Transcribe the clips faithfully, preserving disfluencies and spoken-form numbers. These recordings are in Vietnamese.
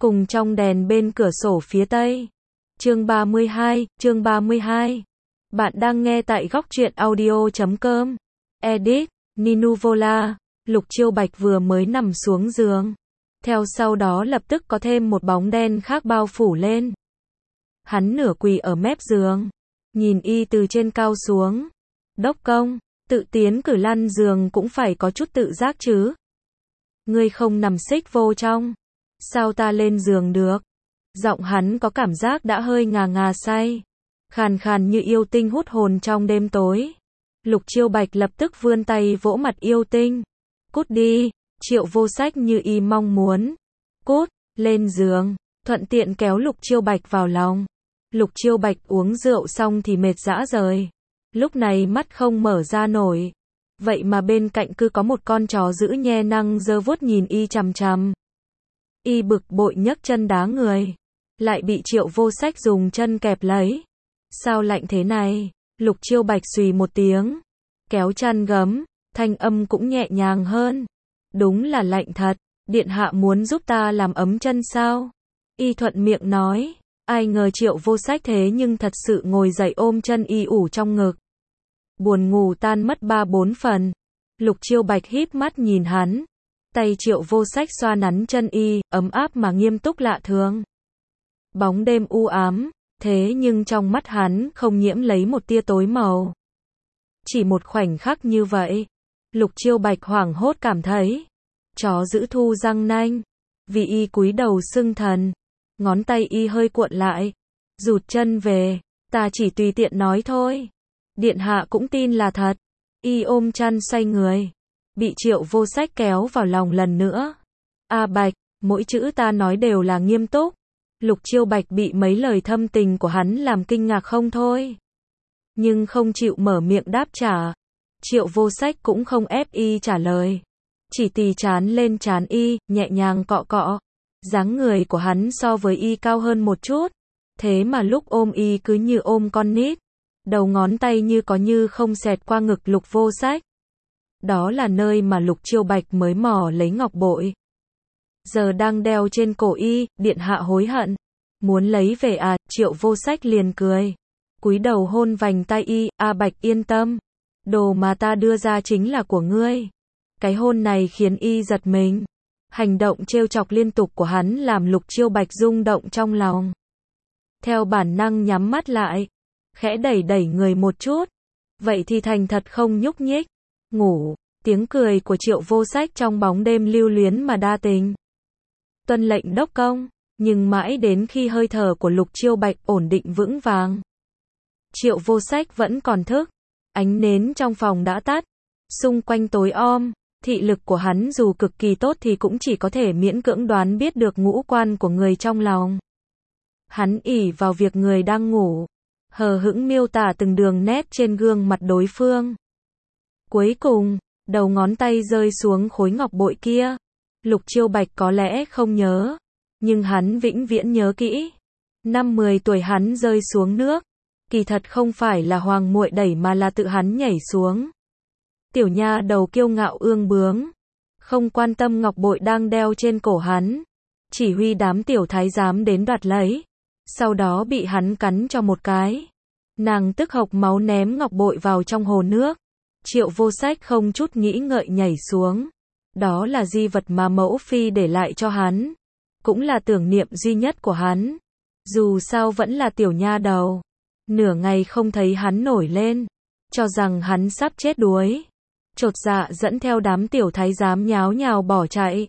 cùng trong đèn bên cửa sổ phía tây. Chương ba mươi hai, chương ba mươi hai. Bạn đang nghe tại góc truyện audio chấm com. Edit, Ninuvola. Lục Chiêu Bạch vừa mới nằm xuống giường. Theo sau đó lập tức có thêm một bóng đen khác bao phủ lên. Hắn nửa quỳ ở mép giường. Nhìn y từ trên cao xuống. Đốc công, tự tiến cử lăn giường cũng phải có chút tự giác chứ. Ngươi không nằm xích vô trong. Sao ta lên giường được? Giọng hắn có cảm giác đã hơi ngà ngà say. Khàn khàn như yêu tinh hút hồn trong đêm tối. Lục Chiêu Bạch lập tức vươn tay vỗ mặt yêu tinh. Cút đi, Triệu Vô Sách như y mong muốn. Cút, lên giường, thuận tiện kéo Lục Chiêu Bạch vào lòng. Lục Chiêu Bạch uống rượu xong thì mệt rã rời. Lúc này mắt không mở ra nổi. Vậy mà bên cạnh cứ có một con chó dữ nhe năng giơ vuốt nhìn y chằm chằm. Y bực bội nhấc chân đá người. Lại bị Triệu Vô Sách dùng chân kẹp lấy. Sao lạnh thế này? Lục Chiêu Bạch xùy một tiếng. Kéo chăn gấm, thanh âm cũng nhẹ nhàng hơn. Đúng là lạnh thật, điện hạ muốn giúp ta làm ấm chân sao? Y thuận miệng nói. Ai ngờ Triệu Vô Sách thế nhưng thật sự ngồi dậy ôm chân y ủ trong ngực. Buồn ngủ tan mất ba bốn phần. Lục Chiêu Bạch híp mắt nhìn hắn. Tay Triệu Vô Sách xoa nắn chân y, ấm áp mà nghiêm túc lạ thường. Bóng đêm u ám, thế nhưng trong mắt hắn không nhiễm lấy một tia tối màu. Chỉ một khoảnh khắc như vậy, Lục Chiêu Bạch hoảng hốt cảm thấy chó giữ thu răng nanh, vì y cúi đầu xưng thần, ngón tay y hơi cuộn lại, rụt chân về, ta chỉ tùy tiện nói thôi. Điện hạ cũng tin là thật. Y ôm chăn xoay người, bị Triệu Vô Sách kéo vào lòng lần nữa. A Bạch, mỗi chữ ta nói đều là nghiêm túc. Lục Chiêu Bạch bị mấy lời thâm tình của hắn làm kinh ngạc không thôi. Nhưng không chịu mở miệng đáp trả. Triệu Vô Sách cũng không ép y trả lời. Chỉ tì chán lên trán y, nhẹ nhàng cọ cọ. Dáng người của hắn so với y cao hơn một chút. Thế mà lúc ôm y cứ như ôm con nít. Đầu ngón tay như có như không xẹt qua ngực Lục Vô Sách. Đó là nơi mà Lục Chiêu Bạch mới mò lấy ngọc bội. Giờ đang đeo trên cổ y, điện hạ hối hận. Muốn lấy về à, Triệu Vô Sách liền cười. Cúi đầu hôn vành tay y, A Bạch yên tâm. Đồ mà ta đưa ra chính là của ngươi. Cái hôn này khiến y giật mình. Hành động trêu chọc liên tục của hắn làm Lục Chiêu Bạch rung động trong lòng. Theo bản năng nhắm mắt lại. Khẽ đẩy đẩy người một chút. Vậy thì thành thật không nhúc nhích. Ngủ, tiếng cười của Triệu Vô Sách trong bóng đêm lưu luyến mà đa tình. Tuân lệnh đốc công, nhưng mãi đến khi hơi thở của Lục Chiêu Bạch ổn định vững vàng. Triệu Vô Sách vẫn còn thức. Ánh nến trong phòng đã tắt. Xung quanh tối om, thị lực của hắn dù cực kỳ tốt thì cũng chỉ có thể miễn cưỡng đoán biết được ngũ quan của người trong lòng. Hắn ỷ vào việc người đang ngủ. Hờ hững miêu tả từng đường nét trên gương mặt đối phương. Cuối cùng, đầu ngón tay rơi xuống khối ngọc bội kia. Lục Chiêu Bạch có lẽ không nhớ, nhưng hắn vĩnh viễn nhớ kỹ. Năm mười tuổi hắn rơi xuống nước. Kỳ thật không phải là hoàng muội đẩy mà là tự hắn nhảy xuống. Tiểu nha đầu kiêu ngạo ương bướng. Không quan tâm ngọc bội đang đeo trên cổ hắn. Chỉ huy đám tiểu thái giám đến đoạt lấy. Sau đó bị hắn cắn cho một cái. Nàng tức hộc máu ném ngọc bội vào trong hồ nước. Triệu Vô Sách không chút nghĩ ngợi nhảy xuống. Đó là di vật mà mẫu phi để lại cho hắn. Cũng là tưởng niệm duy nhất của hắn. Dù sao vẫn là tiểu nha đầu. Nửa ngày không thấy hắn nổi lên. Cho rằng hắn sắp chết đuối. Chột dạ dẫn theo đám tiểu thái giám nháo nhào bỏ chạy.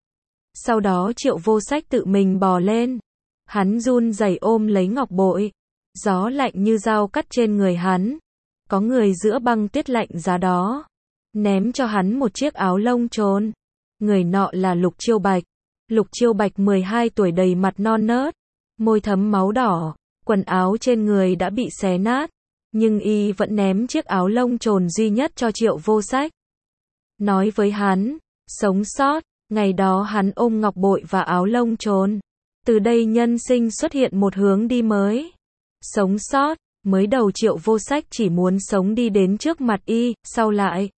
Sau đó Triệu Vô Sách tự mình bò lên. Hắn run rẩy ôm lấy ngọc bội. Gió lạnh như dao cắt trên người hắn. Có người giữa băng tuyết lạnh giá đó. Ném cho hắn một chiếc áo lông trồn. Người nọ là Lục Chiêu Bạch. Lục Chiêu Bạch mười hai tuổi đầy mặt non nớt. Môi thấm máu đỏ. Quần áo trên người đã bị xé nát. Nhưng y vẫn ném chiếc áo lông trồn duy nhất cho Triệu Vô Sách. Nói với hắn, sống sót. Ngày đó hắn ôm ngọc bội và áo lông trồn. Từ đây nhân sinh xuất hiện một hướng đi mới. Sống sót. Mới đầu Triệu Vô Sách chỉ muốn sống đi đến trước mặt y, sau lại.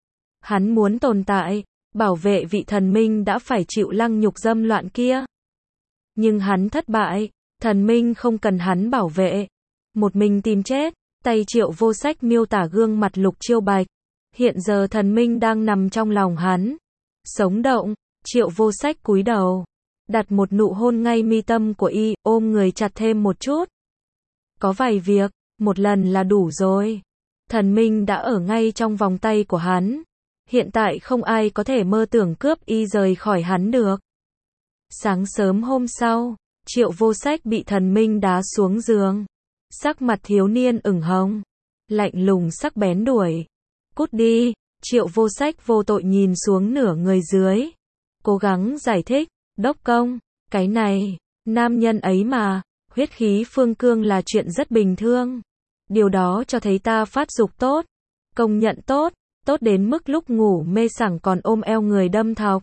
Hắn muốn tồn tại, bảo vệ vị thần minh đã phải chịu lăng nhục dâm loạn kia. Nhưng hắn thất bại, thần minh không cần hắn bảo vệ. Một mình tìm chết, tay Triệu Vô Sách miêu tả gương mặt Lục Chiêu Bạch. Hiện giờ thần minh đang nằm trong lòng hắn. Sống động, Triệu Vô Sách cúi đầu. Đặt một nụ hôn ngay mi tâm của y, ôm người chặt thêm một chút. Có vài việc, một lần là đủ rồi. Thần minh đã ở ngay trong vòng tay của hắn. Hiện tại không ai có thể mơ tưởng cướp y rời khỏi hắn được. Sáng sớm hôm sau, Triệu Vô Sách bị thần minh đá xuống giường. Sắc mặt thiếu niên ửng hồng. Lạnh lùng sắc bén đuổi. Cút đi, Triệu Vô Sách vô tội nhìn xuống nửa người dưới. Cố gắng giải thích, đốc công, cái này, nam nhân ấy mà, huyết khí phương cương là chuyện rất bình thường. Điều đó cho thấy ta phát dục tốt, công nhận tốt, tốt đến mức lúc ngủ mê sảng còn ôm eo người đâm thọc.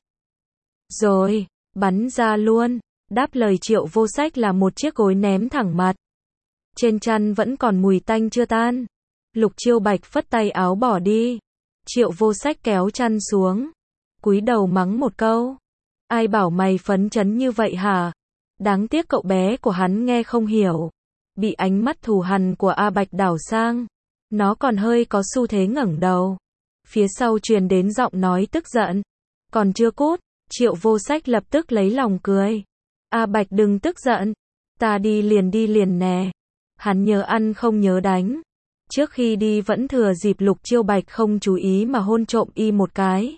Rồi, bắn ra luôn, đáp lời Triệu Vô Sách là một chiếc gối ném thẳng mặt. Trên chăn vẫn còn mùi tanh chưa tan. Lục Chiêu Bạch phất tay áo bỏ đi. Triệu Vô Sách kéo chăn xuống, cúi đầu mắng một câu. Ai bảo mày phấn chấn như vậy hả? Đáng tiếc cậu bé của hắn nghe không hiểu. Bị ánh mắt thù hằn của A Bạch đảo sang. Nó còn hơi có xu thế ngẩng đầu. Phía sau truyền đến giọng nói tức giận. Còn chưa cút, Triệu Vô Sách lập tức lấy lòng cười. A Bạch đừng tức giận. Ta đi liền đi liền nè. Hắn nhớ ăn không nhớ đánh. Trước khi đi vẫn thừa dịp Lục Chiêu Bạch không chú ý mà hôn trộm y một cái.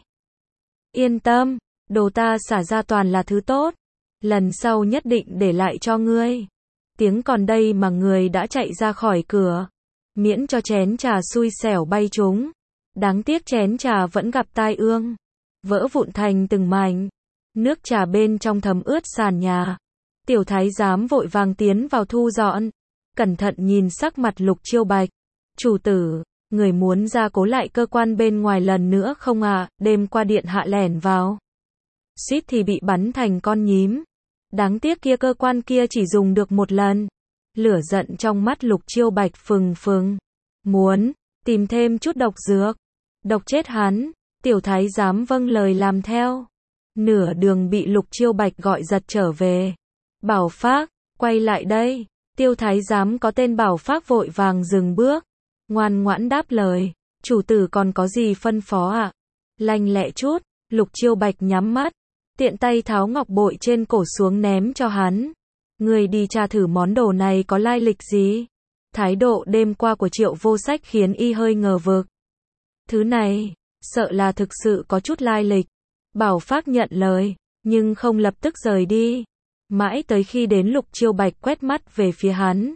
Yên tâm, đồ ta xả ra toàn là thứ tốt. Lần sau nhất định để lại cho ngươi. Tiếng còn đây mà người đã chạy ra khỏi cửa. Miễn cho chén trà xui xẻo bay trúng. Đáng tiếc chén trà vẫn gặp tai ương. Vỡ vụn thành từng mảnh. Nước trà bên trong thấm ướt sàn nhà. Tiểu thái giám vội vàng tiến vào thu dọn. Cẩn thận nhìn sắc mặt Lục Chiêu Bạch. Chủ tử, người muốn ra cố lại cơ quan bên ngoài lần nữa không à? Đêm qua điện hạ lẻn vào. Suýt thì bị bắn thành con nhím. Đáng tiếc kia cơ quan kia chỉ dùng được một lần. Lửa giận trong mắt Lục Chiêu Bạch phừng phừng. Muốn tìm thêm chút độc dược. Độc chết hắn. Tiểu thái giám vâng lời làm theo. Nửa đường bị Lục Chiêu Bạch gọi giật trở về. Bảo Phác, quay lại đây. Tiêu thái giám có tên Bảo Phác vội vàng dừng bước. Ngoan ngoãn đáp lời. Chủ tử còn có gì phân phó ạ? À? Lanh lẹ chút. Lục Chiêu Bạch nhắm mắt. Tiện tay tháo ngọc bội trên cổ xuống ném cho hắn. Người đi tra thử món đồ này có lai lịch gì? Thái độ đêm qua của Triệu Vô Sách khiến y hơi ngờ vực. Thứ này, sợ là thực sự có chút lai lịch. Bảo Phác nhận lời, nhưng không lập tức rời đi. Mãi tới khi đến Lục Chiêu Bạch quét mắt về phía hắn.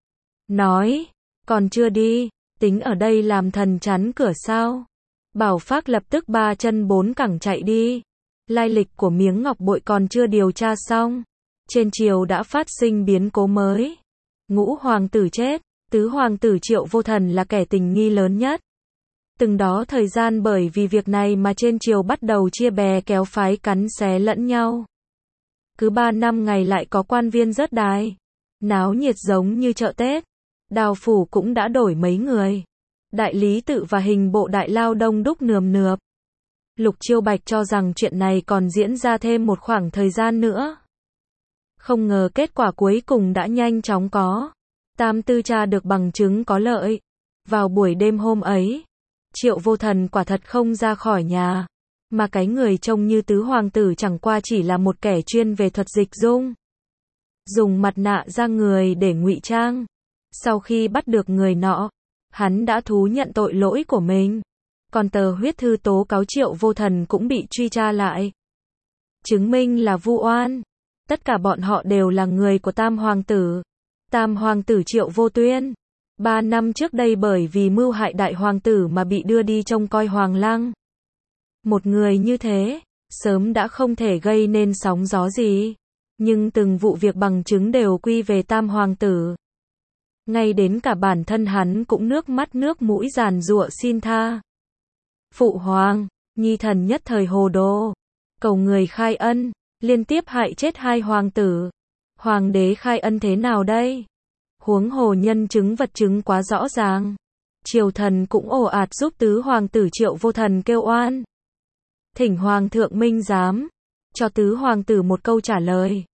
Nói, còn chưa đi, tính ở đây làm thần chắn cửa sao? Bảo Phác lập tức ba chân bốn cẳng chạy đi. Lai lịch của miếng ngọc bội còn chưa điều tra xong. Trên triều đã phát sinh biến cố mới. Ngũ hoàng tử chết, tứ hoàng tử Triệu Vô Thần là kẻ tình nghi lớn nhất. Từng đó thời gian bởi vì việc này mà trên triều bắt đầu chia bè kéo phái cắn xé lẫn nhau. Cứ ba năm ngày lại có quan viên rớt đài. Náo nhiệt giống như chợ Tết. Đào phủ cũng đã đổi mấy người. Đại lý tự và hình bộ đại lao đông đúc nườm nượp. Lục Chiêu Bạch cho rằng chuyện này còn diễn ra thêm một khoảng thời gian nữa. Không ngờ kết quả cuối cùng đã nhanh chóng có. Tam tư tra được bằng chứng có lợi. Vào buổi đêm hôm ấy, Triệu Vô Thần quả thật không ra khỏi nhà. Mà cái người trông như tứ hoàng tử chẳng qua chỉ là một kẻ chuyên về thuật dịch dung. Dùng mặt nạ ra người để ngụy trang. Sau khi bắt được người nọ, hắn đã thú nhận tội lỗi của mình. Còn tờ huyết thư tố cáo Triệu Vô Thần cũng bị truy tra lại. Chứng minh là vu oan. Tất cả bọn họ đều là người của Tam Hoàng tử. Tam Hoàng tử Triệu Vô Tuyên. Ba năm trước đây bởi vì mưu hại Đại Hoàng tử mà bị đưa đi trông coi Hoàng lăng. Một người như thế, sớm đã không thể gây nên sóng gió gì. Nhưng từng vụ việc bằng chứng đều quy về Tam Hoàng tử. Ngay đến cả bản thân hắn cũng nước mắt nước mũi giàn giụa xin tha. Phụ hoàng, nhi thần nhất thời hồ đồ. Cầu người khai ân, liên tiếp hại chết hai hoàng tử. Hoàng đế khai ân thế nào đây? Huống hồ nhân chứng vật chứng quá rõ ràng. Triều thần cũng ồ ạt giúp tứ hoàng tử Triệu Vô Thần kêu oan. Thỉnh hoàng thượng minh giám, cho tứ hoàng tử một câu trả lời.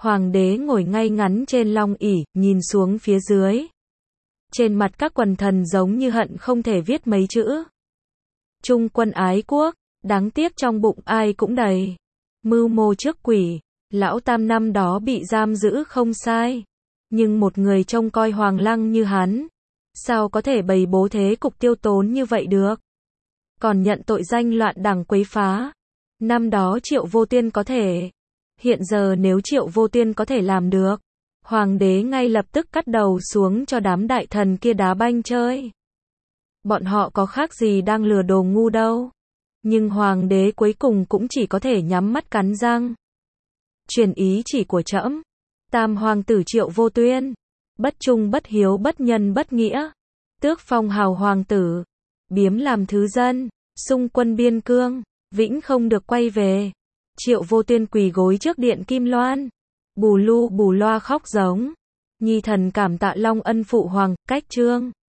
Hoàng đế ngồi ngay ngắn trên long ỷ, nhìn xuống phía dưới. Trên mặt các quần thần giống như hận không thể viết mấy chữ. Trung quân ái quốc, đáng tiếc trong bụng ai cũng đầy. Mưu mô trước quỷ, lão tam năm đó bị giam giữ không sai. Nhưng một người trông coi hoàng lăng như hắn, sao có thể bày bố thế cục tiêu tốn như vậy được? Còn nhận tội danh loạn đảng quấy phá. Năm đó Triệu Vô Tiên có thể. Hiện giờ nếu Triệu Vô Tiên có thể làm được, hoàng đế ngay lập tức cắt đầu xuống cho đám đại thần kia đá banh chơi. Bọn họ có khác gì đang lừa đồ ngu đâu. Nhưng hoàng đế cuối cùng cũng chỉ có thể nhắm mắt cắn răng. Truyền ý chỉ của trẫm. Tam hoàng tử Triệu Vô Tuyên, bất trung bất hiếu bất nhân bất nghĩa, tước phong hào hoàng tử, biếm làm thứ dân, xung quân biên cương, vĩnh không được quay về. Triệu Vô Tuyên quỳ gối trước điện Kim Loan, bù lu bù loa khóc giống. Nhi thần cảm tạ long ân phụ hoàng, cách trương.